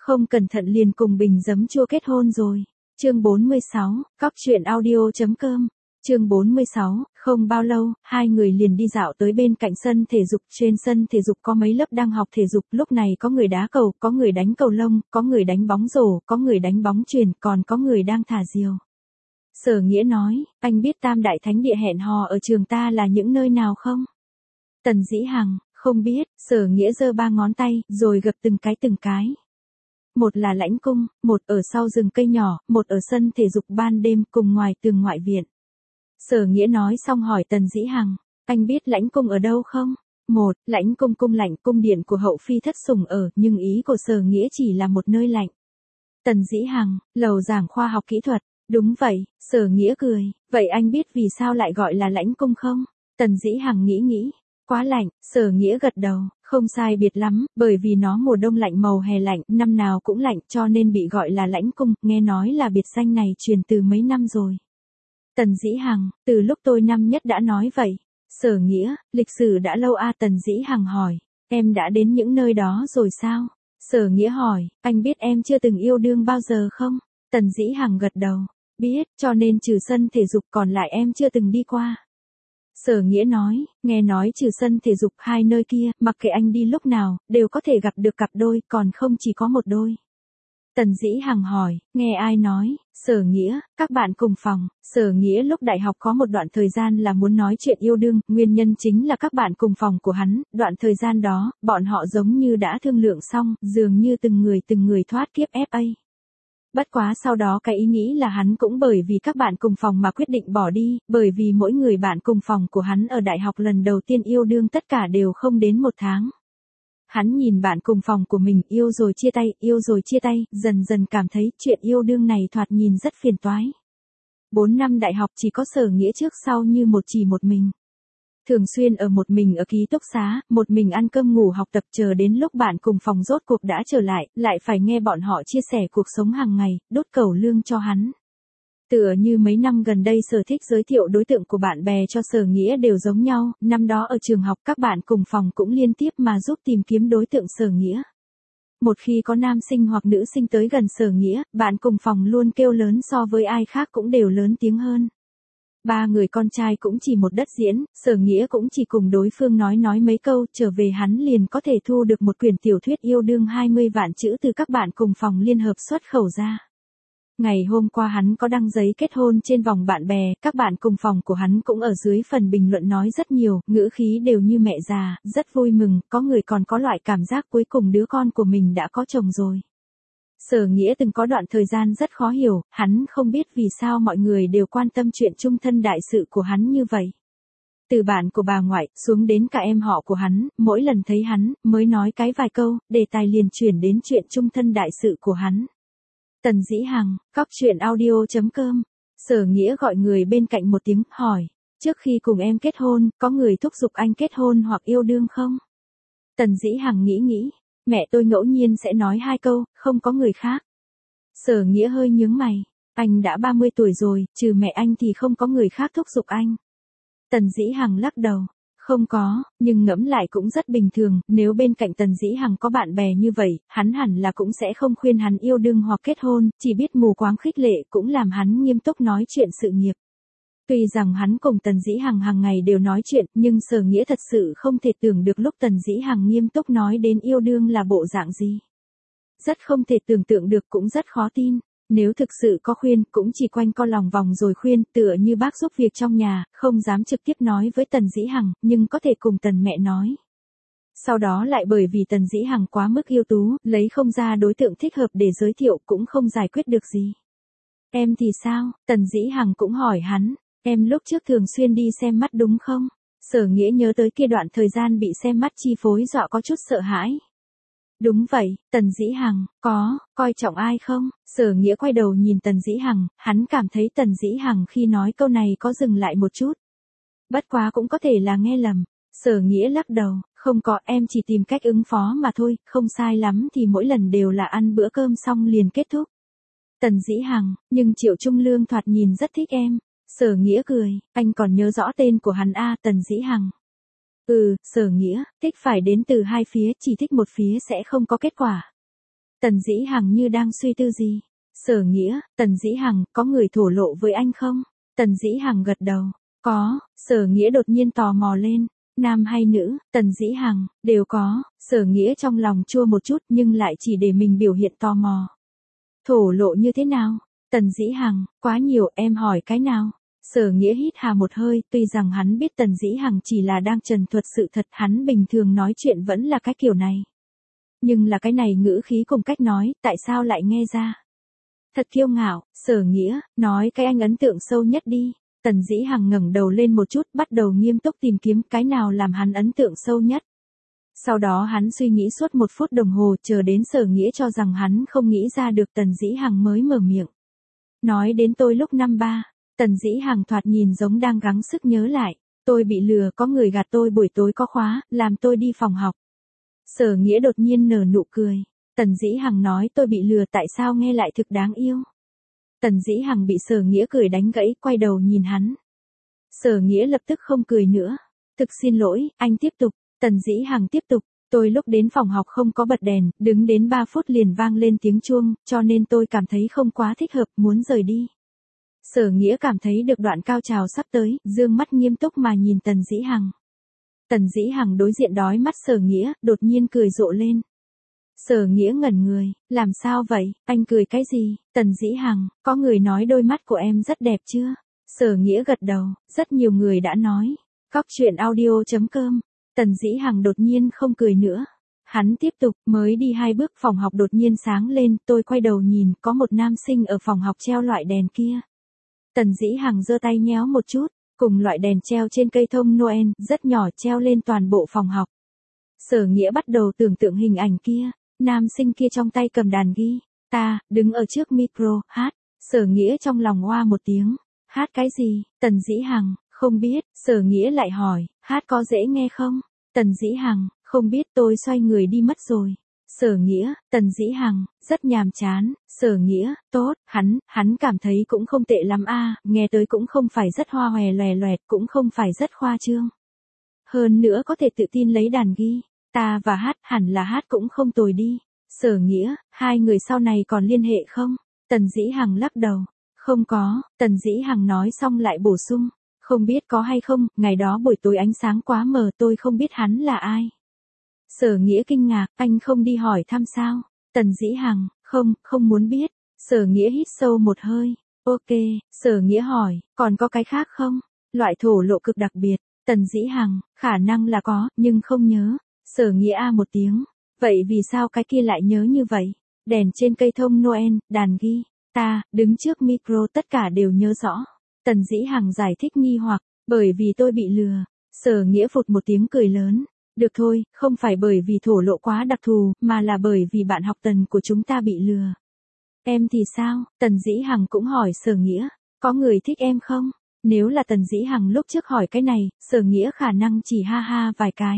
không cẩn thận liền cùng bình giấm chua kết hôn rồi. Chương 46, cóc truyện audio.com. Chương 46, không bao lâu, hai người liền đi dạo tới bên cạnh sân thể dục. Trên sân thể dục có mấy lớp đang học thể dục, lúc này có người đá cầu, có người đánh cầu lông, có người đánh bóng rổ, có người đánh bóng chuyền, còn có người đang thả diều. Sở Nghĩa nói, anh biết Tam Đại Thánh Địa hẹn hò ở trường ta là những nơi nào không? Tần Dĩ Hằng, không biết. Sở Nghĩa giơ ba ngón tay, rồi gập từng cái. Một là Lãnh Cung, một ở sau rừng cây nhỏ, một ở sân thể dục ban đêm cùng ngoài tường ngoại viện. Sở Nghĩa nói xong hỏi Tần Dĩ Hằng, anh biết Lãnh Cung ở đâu không? Một, Lãnh Cung cung lạnh, cung điện của hậu phi thất sủng ở, nhưng ý của Sở Nghĩa chỉ là một nơi lạnh. Tần Dĩ Hằng, lầu giảng khoa học kỹ thuật. Đúng vậy. Sở Nghĩa cười, vậy anh biết vì sao lại gọi là Lãnh Cung không? Tần Dĩ Hằng nghĩ, quá lạnh. Sở Nghĩa gật đầu, không sai biệt lắm, bởi vì nó mùa đông lạnh màu hè lạnh, năm nào cũng lạnh, cho nên bị gọi là Lãnh Cung, nghe nói là biệt danh này truyền từ mấy năm rồi. Tần Dĩ Hằng, từ lúc tôi năm nhất đã nói vậy. Sở Nghĩa, lịch sử đã lâu a. Tần Dĩ Hằng hỏi, em đã đến những nơi đó rồi sao? Sở Nghĩa hỏi, anh biết em chưa từng yêu đương bao giờ không? Tần Dĩ Hằng gật đầu, biết, cho nên trừ sân thể dục còn lại em chưa từng đi qua. Sở Nghĩa nói, nghe nói trừ sân thể dục hai nơi kia, mặc kệ anh đi lúc nào, đều có thể gặp được cặp đôi, còn không chỉ có một đôi. Tần Dĩ Hằng hỏi, nghe ai nói? Sở Nghĩa, các bạn cùng phòng. Sở Nghĩa lúc đại học có một đoạn thời gian là muốn nói chuyện yêu đương, nguyên nhân chính là các bạn cùng phòng của hắn, đoạn thời gian đó, bọn họ giống như đã thương lượng xong, dường như từng người thoát kiếp FA. Bất quá sau đó cái ý nghĩ là hắn cũng bởi vì các bạn cùng phòng mà quyết định bỏ đi, bởi vì mỗi người bạn cùng phòng của hắn ở đại học lần đầu tiên yêu đương tất cả đều không đến một tháng. Hắn nhìn bạn cùng phòng của mình yêu rồi chia tay, dần dần cảm thấy chuyện yêu đương này thoạt nhìn rất phiền toái. 4 năm đại học chỉ có Sở Nghĩa trước sau như một mình. Thường xuyên ở một mình ở ký túc xá, một mình ăn cơm ngủ học tập chờ đến lúc bạn cùng phòng rốt cuộc đã trở lại phải nghe bọn họ chia sẻ cuộc sống hàng ngày, đốt cẩu lương cho hắn. Tựa như mấy năm gần đây Sở Thích giới thiệu đối tượng của bạn bè cho Sở Nghĩa đều giống nhau, năm đó ở trường học các bạn cùng phòng cũng liên tiếp mà giúp tìm kiếm đối tượng Sở Nghĩa. Một khi có nam sinh hoặc nữ sinh tới gần Sở Nghĩa, bạn cùng phòng luôn kêu lớn so với ai khác cũng đều lớn tiếng hơn. Ba người con trai cũng chỉ một đất diễn, Sở Nghĩa cũng chỉ cùng đối phương nói mấy câu, trở về hắn liền có thể thu được một quyển tiểu thuyết yêu đương 20 vạn chữ từ các bạn cùng phòng liên hợp xuất khẩu ra. Ngày hôm qua hắn có đăng giấy kết hôn trên vòng bạn bè, các bạn cùng phòng của hắn cũng ở dưới phần bình luận nói rất nhiều, ngữ khí đều như mẹ già, rất vui mừng, có người còn có loại cảm giác cuối cùng đứa con của mình đã có chồng rồi. Sở Nghĩa từng có đoạn thời gian rất khó hiểu, hắn không biết vì sao mọi người đều quan tâm chuyện chung thân đại sự của hắn như vậy. Từ bạn của bà ngoại, xuống đến cả em họ của hắn, mỗi lần thấy hắn, mới nói cái vài câu, đề tài liền chuyển đến chuyện chung thân đại sự của hắn. Tần Dĩ Hằng, cóc truyện audio.com. Sở Nghĩa gọi người bên cạnh một tiếng, hỏi, trước khi cùng em kết hôn, có người thúc giục anh kết hôn hoặc yêu đương không? Tần Dĩ Hằng nghĩ, mẹ tôi ngẫu nhiên sẽ nói 2 câu, không có người khác. Sở Nghĩa hơi nhướng mày, anh đã 30 tuổi rồi, trừ mẹ anh thì không có người khác thúc giục anh. Tần Dĩ Hằng lắc đầu, không có, nhưng ngẫm lại cũng rất bình thường, nếu bên cạnh Tần Dĩ Hằng có bạn bè như vậy, hắn hẳn là cũng sẽ không khuyên hắn yêu đương hoặc kết hôn, chỉ biết mù quáng khích lệ cũng làm hắn nghiêm túc nói chuyện sự nghiệp. Tuy rằng hắn cùng Tần Dĩ Hằng hàng ngày đều nói chuyện, nhưng Sở Nghĩa thật sự không thể tưởng được lúc Tần Dĩ Hằng nghiêm túc nói đến yêu đương là bộ dạng gì. Rất không thể tưởng tượng được cũng rất khó tin. Nếu thực sự có khuyên, cũng chỉ quanh co lòng vòng rồi khuyên, tựa như bác giúp việc trong nhà, không dám trực tiếp nói với Tần Dĩ Hằng, nhưng có thể cùng Tần mẹ nói. Sau đó lại bởi vì Tần Dĩ Hằng quá mức ưu tú, lấy không ra đối tượng thích hợp để giới thiệu cũng không giải quyết được gì. Em thì sao? Tần Dĩ Hằng cũng hỏi hắn, em lúc trước thường xuyên đi xem mắt đúng không? Sở Nghĩa nhớ tới kia đoạn thời gian bị xem mắt chi phối dọa có chút sợ hãi. Đúng vậy. Tần Dĩ Hằng, có, coi trọng ai không? Sở Nghĩa quay đầu nhìn Tần Dĩ Hằng, hắn cảm thấy Tần Dĩ Hằng khi nói câu này có dừng lại một chút. Bất quá cũng có thể là nghe lầm. Sở Nghĩa lắc đầu, không có, em chỉ tìm cách ứng phó mà thôi, không sai lắm thì mỗi lần đều là ăn bữa cơm xong liền kết thúc. Tần Dĩ Hằng, nhưng Triệu Trung Lương thoạt nhìn rất thích em. Sở Nghĩa cười, anh còn nhớ rõ tên của hắn a? Tần Dĩ Hằng. Sở Nghĩa, thích phải đến từ hai phía, chỉ thích một phía sẽ không có kết quả. Tần Dĩ Hằng như đang suy tư gì. Sở Nghĩa, Tần Dĩ Hằng, có người thổ lộ với anh không? Tần Dĩ Hằng gật đầu. Có, Sở Nghĩa đột nhiên tò mò lên. Nam hay nữ, Tần Dĩ Hằng, đều có. Sở Nghĩa trong lòng chua một chút nhưng lại chỉ để mình biểu hiện tò mò. Thổ lộ như thế nào? Tần Dĩ Hằng, quá nhiều, em hỏi cái nào? Sở Nghĩa hít hà một hơi, tuy rằng hắn biết Tần Dĩ Hằng chỉ là đang trần thuật sự thật, hắn bình thường nói chuyện vẫn là cái kiểu này. Nhưng là cái này ngữ khí cùng cách nói, tại sao lại nghe ra? Thật kiêu ngạo. Sở Nghĩa, nói cái anh ấn tượng sâu nhất đi. Tần Dĩ Hằng ngẩng đầu lên một chút, bắt đầu nghiêm túc tìm kiếm cái nào làm hắn ấn tượng sâu nhất. Sau đó hắn suy nghĩ suốt 1 phút đồng hồ, chờ đến Sở Nghĩa cho rằng hắn không nghĩ ra được, Tần Dĩ Hằng mới mở miệng. Nói đến tôi lúc năm 3, Tần Dĩ Hằng thoạt nhìn giống đang gắng sức nhớ lại. Tôi bị lừa, có người gạt tôi buổi tối có khóa, làm tôi đi phòng học. Sở Nghĩa đột nhiên nở nụ cười. Tần Dĩ Hằng nói tôi bị lừa, tại sao nghe lại thực đáng yêu. Tần Dĩ Hằng bị Sở Nghĩa cười đánh gãy, quay đầu nhìn hắn. Sở Nghĩa lập tức không cười nữa. Thực xin lỗi, anh tiếp tục. Tần Dĩ Hằng tiếp tục. Tôi lúc đến phòng học không có bật đèn, đứng đến 3 phút liền vang lên tiếng chuông, cho nên tôi cảm thấy không quá thích hợp, muốn rời đi. Sở Nghĩa cảm thấy được đoạn cao trào sắp tới, dương mắt nghiêm túc mà nhìn Tần Dĩ Hằng. Tần Dĩ Hằng đối diện đói mắt Sở Nghĩa, đột nhiên cười rộ lên. Sở Nghĩa ngẩn người, làm sao vậy, anh cười cái gì? Tần Dĩ Hằng, có người nói đôi mắt của em rất đẹp chưa? Sở Nghĩa gật đầu, rất nhiều người đã nói. Cóc truyện audio.com. Tần Dĩ Hằng đột nhiên không cười nữa. Hắn tiếp tục, mới đi 2 bước phòng học đột nhiên sáng lên, tôi quay đầu nhìn, có một nam sinh ở phòng học treo loại đèn kia. Tần Dĩ Hằng giơ tay nhéo một chút, cùng loại đèn treo trên cây thông Noel, rất nhỏ treo lên toàn bộ phòng học. Sở Nghĩa bắt đầu tưởng tượng hình ảnh kia, nam sinh kia trong tay cầm đàn guitar, đứng ở trước micro, hát. Sở Nghĩa trong lòng oa một tiếng, hát cái gì? Tần Dĩ Hằng, không biết. Sở Nghĩa lại hỏi, hát có dễ nghe không? Tần Dĩ Hằng, không biết, tôi xoay người đi mất rồi. Sở Nghĩa, Tần Dĩ Hằng, rất nhàm chán. Sở Nghĩa, tốt, hắn cảm thấy cũng không tệ lắm a, nghe tới cũng không phải rất hoa hòe loè loẹt, cũng không phải rất khoa trương. Hơn nữa có thể tự tin lấy đàn guitar và hát, hẳn là hát cũng không tồi đi. Sở Nghĩa, hai người sau này còn liên hệ không? Tần Dĩ Hằng lắc đầu, không có. Tần Dĩ Hằng nói xong lại bổ sung, không biết có hay không, ngày đó buổi tối ánh sáng quá mờ, tôi không biết hắn là ai. Sở Nghĩa kinh ngạc, anh không đi hỏi thăm sao? Tần Dĩ Hằng, không muốn biết. Sở Nghĩa hít sâu một hơi, ok. Sở Nghĩa hỏi, còn có cái khác không? Loại thổ lộ cực đặc biệt. Tần Dĩ Hằng, khả năng là có, nhưng không nhớ. Sở Nghĩa a một tiếng, vậy vì sao cái kia lại nhớ như vậy? Đèn trên cây thông Noel, đàn guitar, đứng trước micro, tất cả đều nhớ rõ. Tần Dĩ Hằng giải thích nghi hoặc, bởi vì tôi bị lừa. Sở Nghĩa phụt một tiếng cười lớn. Được thôi, không phải bởi vì thổ lộ quá đặc thù, mà là bởi vì bạn học Tần của chúng ta bị lừa. Em thì sao? Tần Dĩ Hằng cũng hỏi Sở Nghĩa, có người thích em không? Nếu là Tần Dĩ Hằng lúc trước hỏi cái này, Sở Nghĩa khả năng chỉ ha ha vài cái.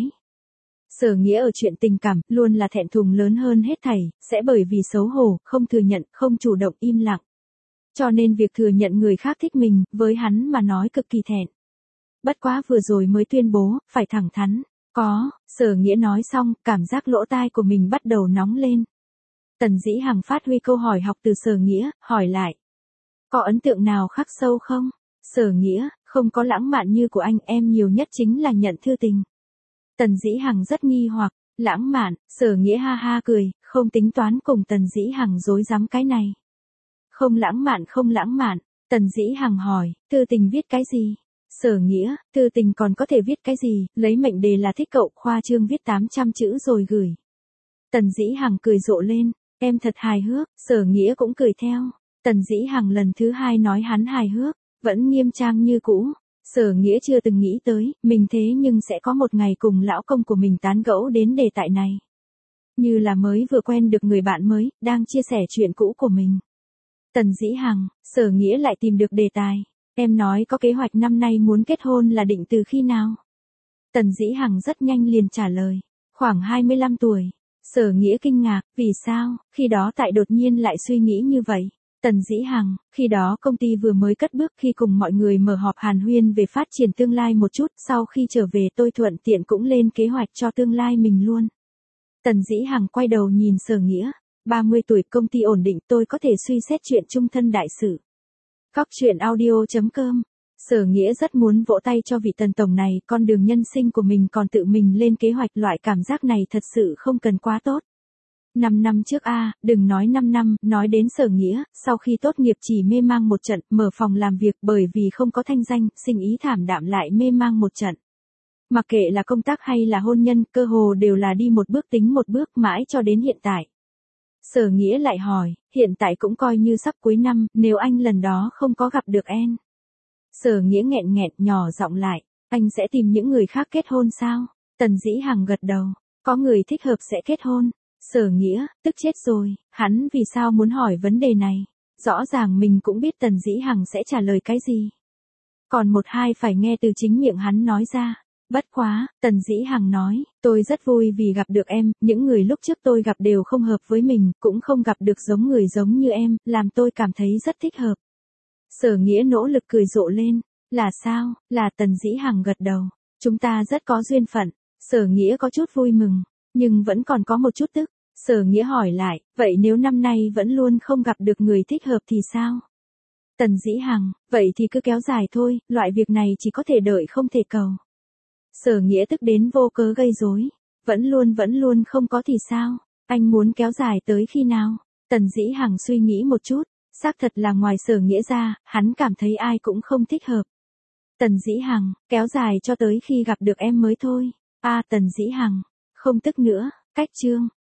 Sở Nghĩa ở chuyện tình cảm, luôn là thẹn thùng lớn hơn hết thảy, sẽ bởi vì xấu hổ, không thừa nhận, không chủ động im lặng. Cho nên việc thừa nhận người khác thích mình, với hắn mà nói cực kỳ thẹn. Bất quá vừa rồi mới tuyên bố, phải thẳng thắn. Có. Sở Nghĩa nói xong, cảm giác lỗ tai của mình bắt đầu nóng lên. Tần Dĩ Hằng phát huy câu hỏi học từ Sở Nghĩa, hỏi lại. Có ấn tượng nào khắc sâu không? Sở Nghĩa, không có lãng mạn như của anh, em nhiều nhất chính là nhận thư tình. Tần Dĩ Hằng rất nghi hoặc, lãng mạn. Sở Nghĩa ha ha cười, không tính toán cùng Tần Dĩ Hằng dối rắm cái này. Không lãng mạn. Tần Dĩ Hằng hỏi, thư tình viết cái gì? Sở Nghĩa, thư tình còn có thể viết cái gì, lấy mệnh đề là thích cậu, khoa trương viết 800 chữ rồi gửi. Tần Dĩ Hằng cười rộ lên, em thật hài hước. Sở Nghĩa cũng cười theo. Tần Dĩ Hằng lần thứ 2 nói hắn hài hước, vẫn nghiêm trang như cũ. Sở Nghĩa chưa từng nghĩ tới, mình thế nhưng sẽ có một ngày cùng lão công của mình tán gẫu đến đề tài này. Như là mới vừa quen được người bạn mới, đang chia sẻ chuyện cũ của mình. Tần Dĩ Hằng, Sở Nghĩa lại tìm được đề tài. Em nói có kế hoạch năm nay muốn kết hôn là định từ khi nào? Tần Dĩ Hằng rất nhanh liền trả lời. Khoảng 25 tuổi. Sở Nghĩa kinh ngạc, vì sao, khi đó tại đột nhiên lại suy nghĩ như vậy? Tần Dĩ Hằng, khi đó công ty vừa mới cất bước, khi cùng mọi người mở họp hàn huyên về phát triển tương lai một chút, sau khi trở về tôi thuận tiện cũng lên kế hoạch cho tương lai mình luôn. Tần Dĩ Hằng quay đầu nhìn Sở Nghĩa. 30 tuổi, công ty ổn định, tôi có thể suy xét chuyện chung thân đại sự. Cóc truyện audio.com. Sở Nghĩa rất muốn vỗ tay cho vị Tần tổng này, con đường nhân sinh của mình còn tự mình lên kế hoạch, loại cảm giác này thật sự không cần quá tốt. 5 năm trước đừng nói 5 năm, nói đến Sở Nghĩa, sau khi tốt nghiệp chỉ mê mang một trận, mở phòng làm việc bởi vì không có thanh danh, sinh ý thảm đạm lại mê mang một trận. Mặc kệ là công tác hay là hôn nhân, cơ hồ đều là đi một bước tính một bước mãi cho đến hiện tại. Sở Nghĩa lại hỏi, hiện tại cũng coi như sắp cuối năm, nếu anh lần đó không có gặp được em. Sở Nghĩa nghẹn nghẹn nhỏ giọng lại, anh sẽ tìm những người khác kết hôn sao? Tần Dĩ Hằng gật đầu, có người thích hợp sẽ kết hôn. Sở Nghĩa, tức chết rồi, hắn vì sao muốn hỏi vấn đề này? Rõ ràng mình cũng biết Tần Dĩ Hằng sẽ trả lời cái gì. Còn một hai phải nghe từ chính miệng hắn nói ra. Bất quá, Tần Dĩ Hằng nói, tôi rất vui vì gặp được em, những người lúc trước tôi gặp đều không hợp với mình, cũng không gặp được giống người giống như em, làm tôi cảm thấy rất thích hợp. Sở Nghĩa nỗ lực cười rộ lên, là sao, là Tần Dĩ Hằng gật đầu, chúng ta rất có duyên phận. Sở Nghĩa có chút vui mừng, nhưng vẫn còn có một chút tức. Sở Nghĩa hỏi lại, vậy nếu năm nay vẫn luôn không gặp được người thích hợp thì sao? Tần Dĩ Hằng, vậy thì cứ kéo dài thôi, loại việc này chỉ có thể đợi không thể cầu. Sở Nghĩa tức đến vô cớ gây rối, vẫn luôn không có thì sao? Anh muốn kéo dài tới khi nào? Tần Dĩ Hằng suy nghĩ một chút, xác thật là ngoài Sở Nghĩa ra, hắn cảm thấy ai cũng không thích hợp. Tần Dĩ Hằng, kéo dài cho tới khi gặp được em mới thôi. Tần Dĩ Hằng, không tức nữa, cách chương.